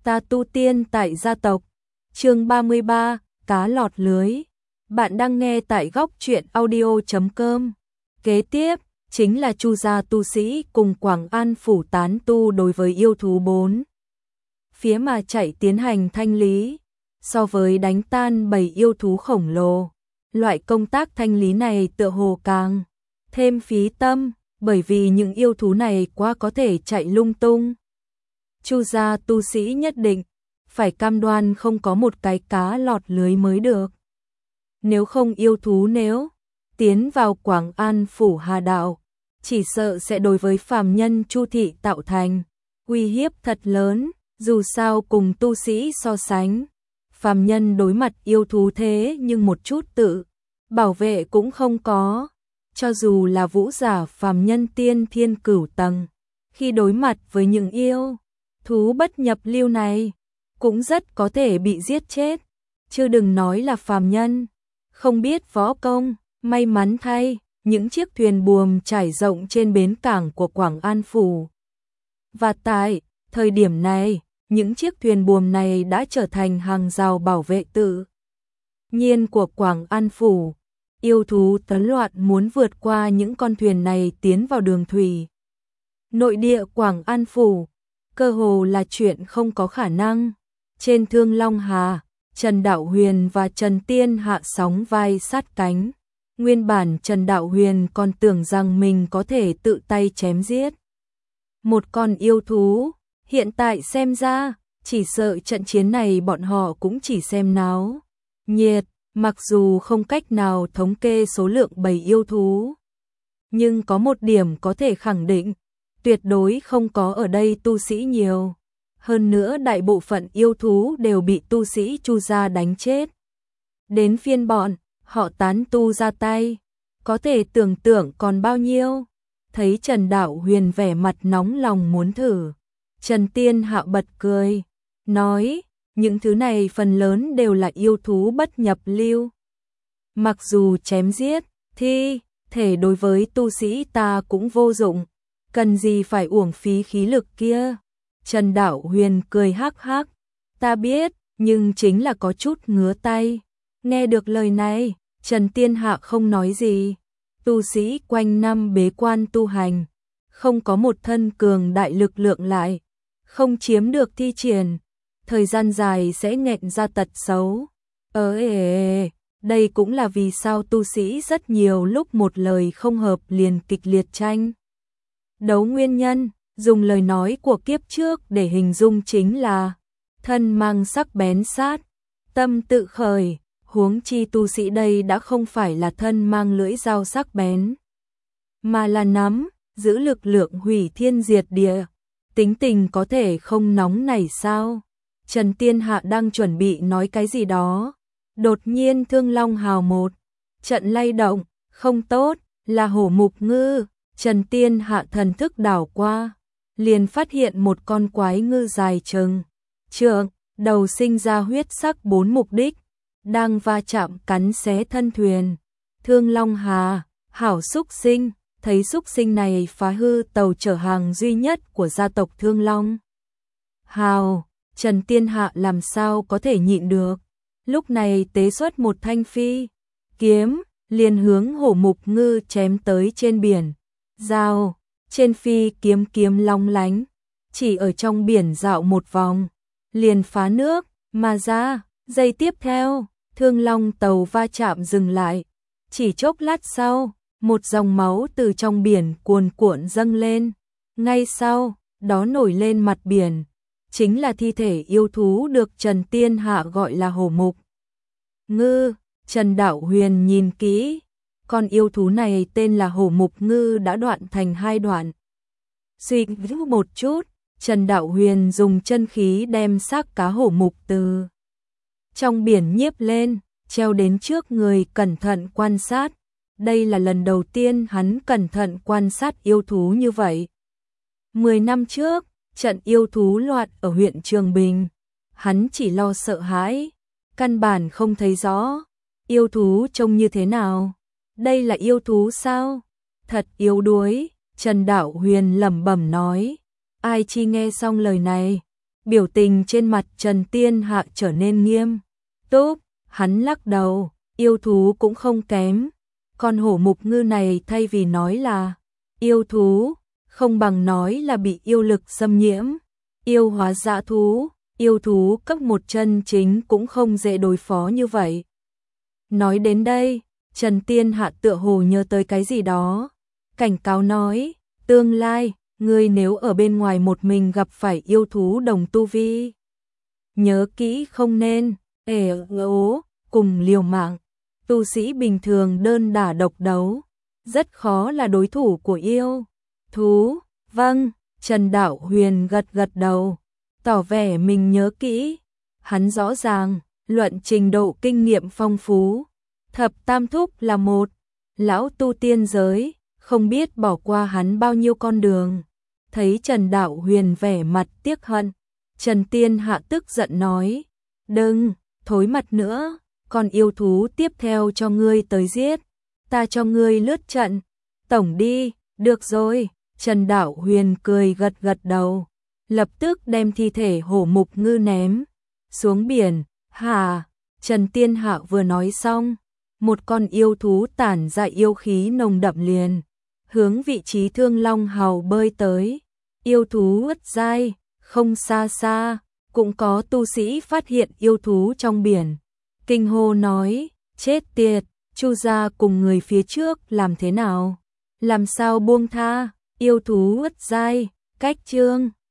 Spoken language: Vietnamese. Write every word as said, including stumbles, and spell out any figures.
Ta tu tiên tại gia tộc. Chương ba mươi ba, cá lọt lưới. Bạn đang nghe tại góc truyện audio chấm com. Kế tiếp chính là Chu gia tu sĩ cùng Quảng An phủ tán tu đối với yêu thú bốn phía mà chạy tiến hành thanh lý. So với đánh tan bầy yêu thú khổng lồ, loại công tác thanh lý này tựa hồ càng thêm phí tâm, bởi vì những yêu thú này quá có thể chạy lung tung. Chu gia tu sĩ nhất định phải cam đoan không có một cái cá lọt lưới mới được. Nếu không yêu thú nếu tiến vào Quảng An phủ Hà đạo, chỉ sợ sẽ đối với phàm nhân Chu thị tạo thành uy hiếp thật lớn, dù sao cùng tu sĩ so sánh, phàm nhân đối mặt yêu thú thế nhưng một chút tự bảo vệ cũng không có. Cho dù là vũ giả phàm nhân tiên thiên cửu tầng, khi đối mặt với những yêu thú bất nhập lưu này, cũng rất có thể bị giết chết, chứ đừng nói là phàm nhân không biết võ công. May mắn thay, những chiếc thuyền buồm trải rộng trên bến cảng của Quảng An phủ. Và tại thời điểm này, những chiếc thuyền buồm này đã trở thành hàng rào bảo vệ tự nhiên của Quảng An phủ. Yêu thú tấn loạn muốn vượt qua những con thuyền này tiến vào đường thủy nội địa Quảng An phủ, cơ hồ là chuyện không có khả năng. Trên Thương Long Hà, Trần Đạo Huyền và Trần Tiên Hạ sóng vai sát cánh. Nguyên bản Trần Đạo Huyền còn tưởng rằng mình có thể tự tay chém giết một con yêu thú, hiện tại xem ra, chỉ sợ trận chiến này bọn họ cũng chỉ xem náo nhiệt, mặc dù không cách nào thống kê số lượng bầy yêu thú. Nhưng có một điểm có thể khẳng định, tuyệt đối không có ở đây tu sĩ nhiều. Hơn nữa đại bộ phận yêu thú đều bị tu sĩ Chu gia đánh chết. Đến phiên bọn họ tán tu ra tay, có thể tưởng tượng còn bao nhiêu. Thấy Trần Đạo Huyền vẻ mặt nóng lòng muốn thử, Trần Tiên Hạ bật cười, nói, những thứ này phần lớn đều là yêu thú bất nhập lưu. Mặc dù chém giết, thi thể đối với tu sĩ ta cũng vô dụng, cần gì phải uổng phí khí lực kia. Trần Đạo Huyền cười hắc hắc, ta biết, nhưng chính là có chút ngứa tay. Nghe được lời này, Trần Tiên Hạ không nói gì. Tu sĩ quanh năm bế quan tu hành, không có một thân cường đại lực lượng lại, không chiếm được thi triển, thời gian dài sẽ nghẹn ra tật xấu. Ờ ê, ê, ê, đây cũng là vì sao tu sĩ rất nhiều lúc một lời không hợp liền kịch liệt tranh đấu nguyên nhân. Dùng lời nói của kiếp trước để hình dung chính là thân mang sắc bén sát, tâm tự khởi. Huống chi tu sĩ đây đã không phải là thân mang lưỡi dao sắc bén, mà là nắm giữ lực lượng hủy thiên diệt địa. Tính tình có thể không nóng nảy sao? Trần Tiên Hạ đang chuẩn bị nói cái gì đó, đột nhiên Thương Long Hào một trận lay động, không tốt, là hổ mục ngư. Trần Tiên Hạ thần thức đảo qua, liền phát hiện một con quái ngư dài chừng trượng, đầu sinh ra huyết sắc bốn mục đích, đang va chạm cắn xé thân thuyền. Thương Long Hà, hảo xúc sinh, thấy xúc sinh này phá hư tàu chở hàng duy nhất của gia tộc Thương Long Hào, Trần Tiên Hạ làm sao có thể nhịn được. Lúc này tế xuất một thanh phi kiếm, liền hướng hổ mục ngư chém tới trên biển. Dao, trên phi kiếm kiếm long lánh, chỉ ở trong biển dạo một vòng, liền phá nước mà ra. Giây tiếp theo, Thương Long tàu va chạm dừng lại. Chỉ chốc lát sau, một dòng máu từ trong biển cuồn cuộn dâng lên. Ngay sau, đó nổi lên mặt biển, chính là thi thể yêu thú được Trần Tiên Hạ gọi là hổ mục ngư. Trần Đạo Huyền nhìn kỹ, con yêu thú này tên là hổ mục ngư đã đoạn thành hai đoạn. Suy nghĩ một chút, Trần Đạo Huyền dùng chân khí đem xác cá hổ mục từ trong biển nhiếp lên, treo đến trước người cẩn thận quan sát. Đây là lần đầu tiên hắn cẩn thận quan sát yêu thú như vậy. Mười năm trước, trận yêu thú loạn ở huyện Trường Bình, hắn chỉ lo sợ hãi, căn bản không thấy rõ yêu thú trông như thế nào. Đây là yêu thú sao? Thật yếu đuối, Trần Đạo Huyền lẩm bẩm nói. Ai chi nghe xong lời này, Biểu tình trên mặt Trần Tiên Hạ trở nên nghiêm túc, hắn lắc đầu, yêu thú cũng không kém. Con hổ mục ngư này thay vì nói là yêu thú, không bằng nói là bị yêu lực xâm nhiễm, yêu hóa dã thú, yêu thú cấp một chân chính cũng không dễ đối phó như vậy. Nói đến đây, Trần Tiên Hạ tựa hồ nhớ tới cái gì đó, cảnh cáo nói, tương lai, ngươi nếu ở bên ngoài một mình gặp phải yêu thú đồng tu vi, nhớ kỹ không nên, ể ố, cùng liều mạng. Tu sĩ bình thường đơn đả độc đấu, rất khó là đối thủ của yêu thú. Vâng, Trần Đạo Huyền gật gật đầu, tỏ vẻ mình nhớ kỹ. Hắn rõ ràng, luận trình độ kinh nghiệm phong phú, thập tam thúc là một lão tu tiên giới, không biết bỏ qua hắn bao nhiêu con đường. Thấy Trần Đạo Huyền vẻ mặt tiếc hận, Trần Tiên Hạ tức giận nói, đừng thối mặt nữa, còn yêu thú tiếp theo cho ngươi tới giết, ta cho ngươi lướt trận, tổng đi. Được rồi. Trần Đạo Huyền cười gật gật đầu, lập tức đem thi thể hổ mục ngư ném xuống biển. Hà, Trần Tiên Hạ vừa nói xong, một con yêu thú tản ra yêu khí nồng đậm liền hướng vị trí Thương Long Hào bơi tới. Yêu thú ất giai, không xa xa, cũng có tu sĩ phát hiện yêu thú trong biển. Kinh hô nói, chết tiệt, Chu gia cùng người phía trước làm thế nào? Làm sao buông tha, yêu thú ất giai, cách chương.